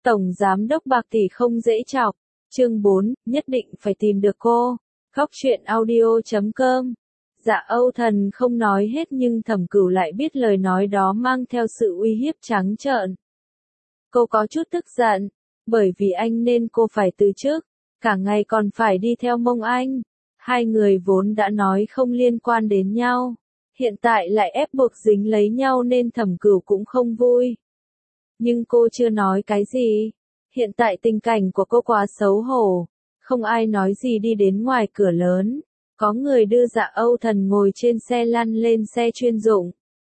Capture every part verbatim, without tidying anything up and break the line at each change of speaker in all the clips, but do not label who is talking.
Tổng giám đốc Bạc Tỷ không dễ chọc. Chương bốn, nhất định phải tìm được cô. Góc truyện audio chấm com. Dạ Âu Thần không nói hết nhưng Thẩm Cửu lại biết lời nói đó mang theo sự uy hiếp trắng trợn. Cô có chút tức giận, bởi vì anh nên cô phải từ chức, cả ngày còn phải đi theo mông anh. Hai người vốn đã nói không liên quan đến nhau, hiện tại lại ép buộc dính lấy nhau nên Thẩm Cửu cũng không vui. Nhưng cô chưa nói cái gì. Hiện tại tình cảnh của cô quá xấu hổ. Không ai nói gì đi đến ngoài cửa lớn. Có người đưa Dạ Âu Thần ngồi trên xe lăn lên xe chuyên dụng.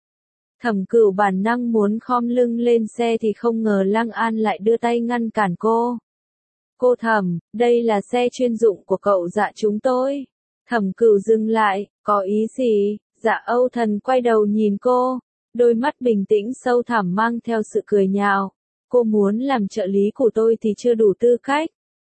Thẩm Cửu bản năng muốn khom lưng lên xe thì không ngờ Lăng An lại đưa tay ngăn cản cô. Cô Thẩm, đây là xe chuyên dụng của cậu Dạ chúng tôi. Thẩm Cửu dừng lại, có ý gì? Dạ Âu Thần quay đầu nhìn cô. Đôi mắt bình tĩnh sâu thẳm mang theo sự cười nhạo. Cô muốn làm trợ lý của tôi thì chưa đủ tư cách.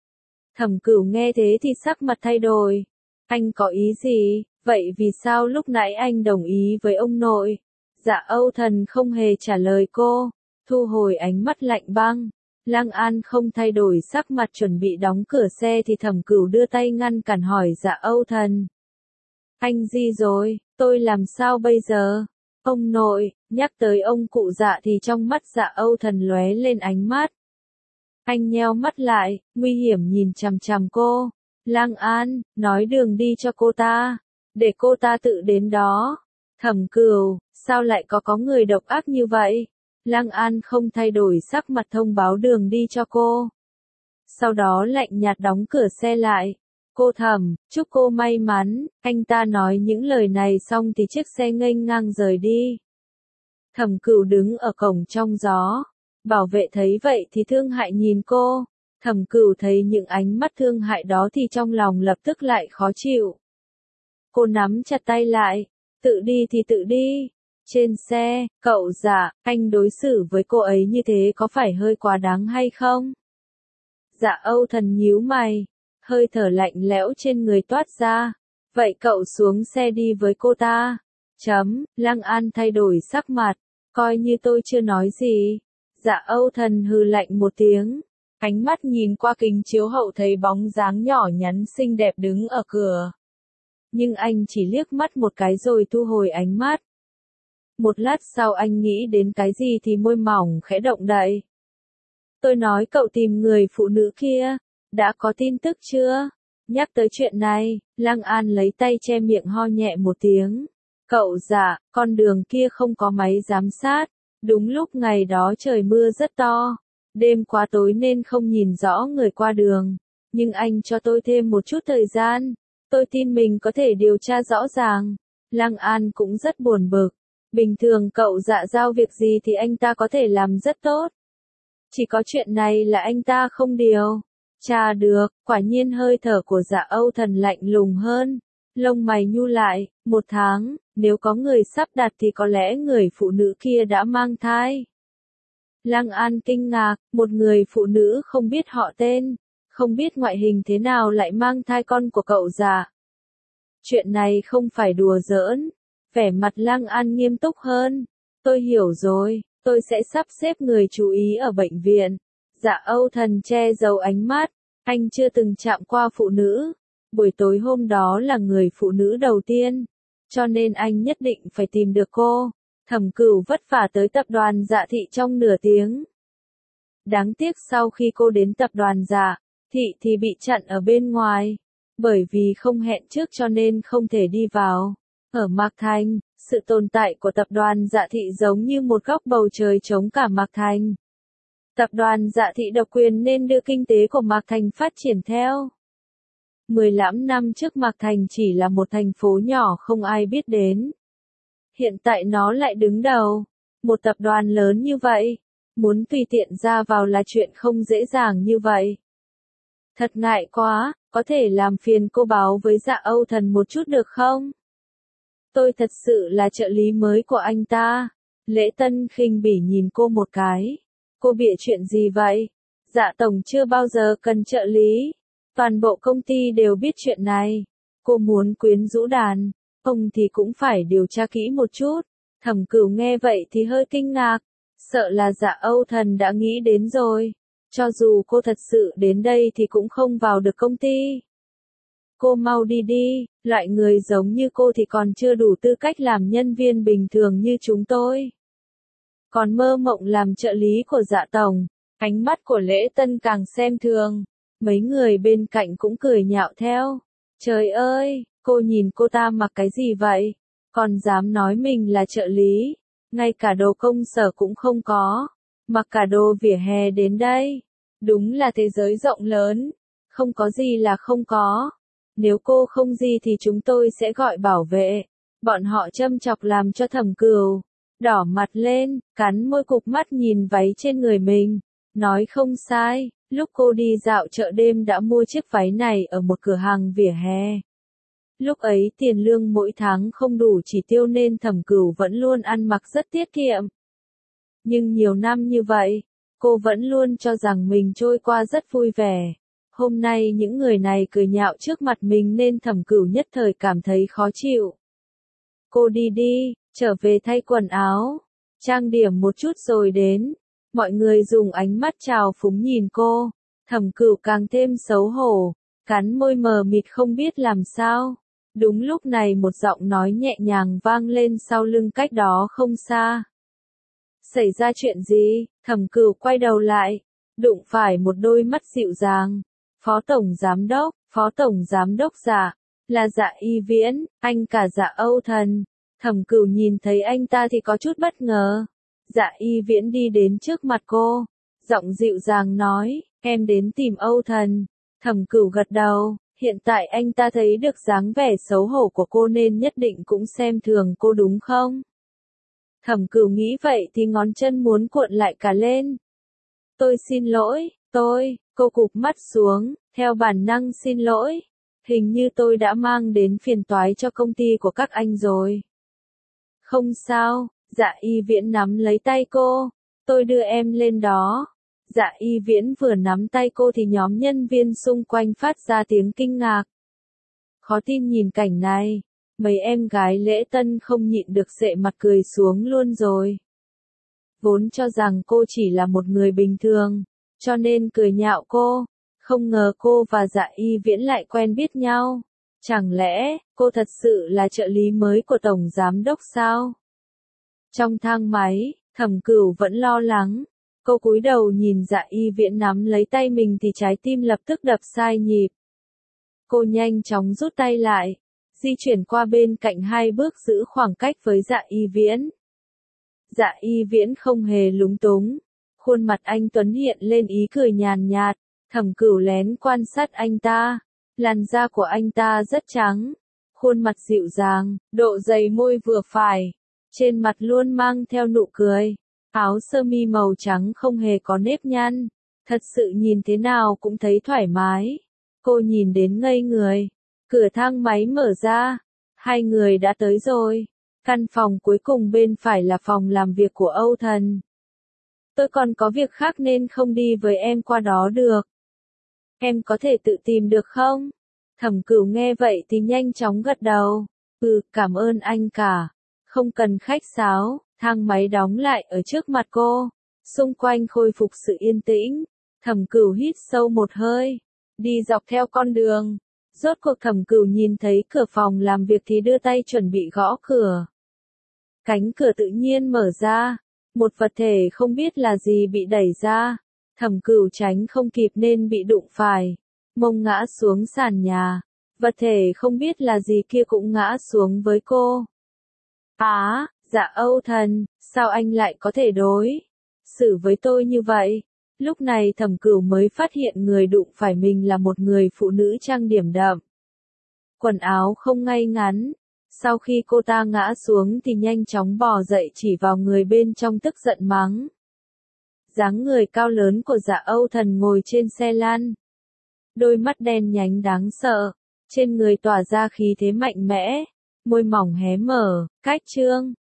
Thẩm Cửu nghe thế thì sắc mặt thay đổi. Anh có ý gì? Vậy vì sao lúc nãy anh đồng ý với ông nội? Dạ Âu Thần không hề trả lời cô. Thu hồi ánh mắt lạnh băng. Lăng An không thay đổi sắc mặt chuẩn bị đóng cửa xe thì Thẩm Cửu đưa tay ngăn cản hỏi Dạ Âu Thần. Anh gì rồi? Tôi làm sao bây giờ? Ông nội, nhắc tới ông cụ Dạ thì trong mắt Dạ Âu Thần lóe lên ánh mắt. Anh nheo mắt lại, nguy hiểm nhìn chằm chằm cô. Lăng An, nói đường đi cho cô ta, để cô ta tự đến đó. Thẩm Cửu, sao lại có có người độc ác như vậy? Lăng An không thay đổi sắc mặt thông báo đường đi cho cô. Sau đó lạnh nhạt đóng cửa xe lại. Cô Thẩm, chúc cô may mắn. Anh ta nói những lời này xong thì chiếc xe nghênh ngang rời đi. Thẩm Cửu đứng ở cổng trong gió. Bảo vệ thấy vậy thì thương hại nhìn cô. Thẩm Cửu thấy những ánh mắt thương hại đó thì trong lòng lập tức lại khó chịu. Cô nắm chặt tay lại. Tự đi thì tự đi. Trên xe, cậu Dạ, anh đối xử với cô ấy như thế có phải hơi quá đáng hay không? Dạ Âu Thần nhíu mày. Hơi thở lạnh lẽo trên người toát ra. Vậy cậu xuống xe đi với cô ta. Chấm, Lăng An thay đổi sắc mặt. Coi như tôi chưa nói gì. Dạ Âu Thần hừ lạnh một tiếng. Ánh mắt nhìn qua kính chiếu hậu thấy bóng dáng nhỏ nhắn xinh đẹp đứng ở cửa. Nhưng anh chỉ liếc mắt một cái rồi thu hồi ánh mắt. Một lát sau anh nghĩ đến cái gì thì môi mỏng khẽ động đậy. Tôi nói cậu tìm người phụ nữ kia. Đã có tin tức chưa? Nhắc tới chuyện này, Lăng An lấy tay che miệng ho nhẹ một tiếng. Cậu Dạ, con đường kia không có máy giám sát. Đúng lúc ngày đó trời mưa rất to. Đêm quá tối nên không nhìn rõ người qua đường. Nhưng anh cho tôi thêm một chút thời gian. Tôi tin mình có thể điều tra rõ ràng. Lăng An cũng rất buồn bực. Bình thường cậu Dạ giao việc gì thì anh ta có thể làm rất tốt. Chỉ có chuyện này là anh ta không điều tra được. Quả nhiên hơi thở của Dạ Âu Thần lạnh lùng hơn. Lông mày nhu lại. Một tháng, nếu có người sắp đặt thì có lẽ người phụ nữ kia đã mang thai. Lăng An kinh ngạc, một người phụ nữ không biết họ tên, không biết ngoại hình thế nào lại mang thai con của cậu Dạ. Chuyện này không phải đùa giỡn. Vẻ mặt Lăng An nghiêm túc hơn. Tôi hiểu rồi, tôi sẽ sắp xếp người chú ý ở bệnh viện. Dạ Âu Thần che giấu ánh mắt, anh chưa từng chạm qua phụ nữ. Buổi tối hôm đó là người phụ nữ đầu tiên, cho nên anh nhất định phải tìm được cô. Thẩm Cửu vất vả tới tập đoàn Dạ Thị trong nửa tiếng. Đáng tiếc sau khi cô đến tập đoàn Dạ Thị thì bị chặn ở bên ngoài. Bởi vì không hẹn trước cho nên không thể đi vào. Ở Mạc Thành, sự tồn tại của tập đoàn Dạ Thị giống như một góc bầu trời chống cả Mạc Thành. Tập đoàn Dạ Thị độc quyền nên đưa kinh tế của Mạc Thành phát triển theo. Mười lăm năm trước Mạc Thành chỉ là một thành phố nhỏ không ai biết đến. Hiện tại nó lại đứng đầu. Một tập đoàn lớn như vậy, muốn tùy tiện ra vào là chuyện không dễ dàng như vậy. Thật ngại quá, có thể làm phiền cô báo với Dạ Âu Thần một chút được không? Tôi thật sự là trợ lý mới của anh ta. Lễ Tân khinh bỉ nhìn cô một cái. Cô bịa chuyện gì vậy? Dạ tổng chưa bao giờ cần trợ lý. Toàn bộ công ty đều biết chuyện này. Cô muốn quyến rũ đàn ông thì cũng phải điều tra kỹ một chút. Thẩm Cửu nghe vậy thì hơi kinh ngạc. Sợ là Dạ Âu Thần đã nghĩ đến rồi. Cho dù cô thật sự đến đây thì cũng không vào được công ty. Cô mau đi đi, loại người giống như cô thì còn chưa đủ tư cách làm nhân viên bình thường như chúng tôi. Còn mơ mộng làm trợ lý của Dạ tổng. Ánh mắt của Lễ Tân càng xem thường. Mấy người bên cạnh cũng cười nhạo theo. Trời ơi, cô nhìn cô ta mặc cái gì vậy? Còn dám nói mình là trợ lý. Ngay cả đồ công sở cũng không có. Mặc cả đồ vỉa hè đến đây. Đúng là thế giới rộng lớn. Không có gì là không có. Nếu cô không gì thì chúng tôi sẽ gọi bảo vệ. Bọn họ châm chọc làm cho Thẩm Cửu đỏ mặt lên, cắn môi cụp mắt nhìn váy trên người mình. Nói không sai, lúc cô đi dạo chợ đêm đã mua chiếc váy này ở một cửa hàng vỉa hè. Lúc ấy tiền lương mỗi tháng không đủ chỉ tiêu nên Thẩm Cửu vẫn luôn ăn mặc rất tiết kiệm. Nhưng nhiều năm như vậy, cô vẫn luôn cho rằng mình trôi qua rất vui vẻ. Hôm nay những người này cười nhạo trước mặt mình nên Thẩm Cửu nhất thời cảm thấy khó chịu. Cô đi đi, trở về thay quần áo, trang điểm một chút rồi đến. Mọi người dùng ánh mắt trào phúng nhìn cô. Thẩm Cửu càng thêm xấu hổ, cắn môi mờ mịt không biết làm sao. Đúng lúc này một giọng nói nhẹ nhàng vang lên sau lưng cách đó không xa. Xảy ra chuyện gì? Thẩm Cửu quay đầu lại, đụng phải một đôi mắt dịu dàng. Phó Tổng Giám Đốc, Phó Tổng Giám Đốc Dạ, là Dạ Y Viễn, anh cả Dạ Âu Thần. Thẩm Cửu nhìn thấy anh ta thì có chút bất ngờ. Dạ Y Viễn đi đến trước mặt cô, giọng dịu dàng nói, em đến tìm Âu Thần. Thẩm Cửu gật đầu, hiện tại anh ta thấy được dáng vẻ xấu hổ của cô nên nhất định cũng xem thường cô đúng không? Thẩm Cửu nghĩ vậy thì ngón chân muốn cuộn lại cả lên. Tôi xin lỗi, tôi, cô cụp mắt xuống, theo bản năng xin lỗi. Hình như tôi đã mang đến phiền toái cho công ty của các anh rồi. Không sao, Dạ Y Viễn nắm lấy tay cô, tôi đưa em lên đó. Dạ Y Viễn vừa nắm tay cô thì nhóm nhân viên xung quanh phát ra tiếng kinh ngạc. Khó tin nhìn cảnh này, mấy em gái Lễ Tân không nhịn được sệ mặt cười xuống luôn rồi. Vốn cho rằng cô chỉ là một người bình thường, cho nên cười nhạo cô, không ngờ cô và Dạ Y Viễn lại quen biết nhau. Chẳng lẽ, cô thật sự là trợ lý mới của Tổng Giám Đốc sao? Trong thang máy, Thẩm Cửu vẫn lo lắng. Cô cúi đầu nhìn Dạ Y Viễn nắm lấy tay mình thì trái tim lập tức đập sai nhịp. Cô nhanh chóng rút tay lại, di chuyển qua bên cạnh hai bước giữ khoảng cách với Dạ Y Viễn. Dạ Y Viễn không hề lúng túng. Khuôn mặt anh Tuấn hiện lên ý cười nhàn nhạt. Thẩm Cửu lén quan sát anh ta. Làn da của anh ta rất trắng. Khuôn mặt dịu dàng, độ dày môi vừa phải. Trên mặt luôn mang theo nụ cười. Áo sơ mi màu trắng không hề có nếp nhăn. Thật sự nhìn thế nào cũng thấy thoải mái. Cô nhìn đến ngây người. Cửa thang máy mở ra. Hai người đã tới rồi. Căn phòng cuối cùng bên phải là phòng làm việc của Âu Thần. Tôi còn có việc khác nên không đi với em qua đó được. Em có thể tự tìm được không? Thẩm Cửu nghe vậy thì nhanh chóng gật đầu. Ừ, cảm ơn anh cả. Không cần khách sáo, thang máy đóng lại ở trước mặt cô. Xung quanh khôi phục sự yên tĩnh. Thẩm Cửu hít sâu một hơi. Đi dọc theo con đường. Rốt cuộc Thẩm Cửu nhìn thấy cửa phòng làm việc thì đưa tay chuẩn bị gõ cửa. Cánh cửa tự nhiên mở ra. Một vật thể không biết là gì bị đẩy ra. Thẩm Cửu tránh không kịp nên bị đụng phải. Mông ngã xuống sàn nhà. Vật thể không biết là gì kia cũng ngã xuống với cô. Á, Dạ Âu Thần, sao anh lại có thể đối xử với tôi như vậy? Lúc này Thẩm Cửu mới phát hiện người đụng phải mình là một người phụ nữ trang điểm đậm. Quần áo không ngay ngắn. Sau khi cô ta ngã xuống thì nhanh chóng bò dậy chỉ vào người bên trong tức giận mắng. Dáng người cao lớn của Dạ Âu Thần ngồi trên xe lăn. Đôi mắt đen nhánh đáng sợ. Trên người tỏa ra khí thế mạnh mẽ. Môi mỏng hé mở, cách trương.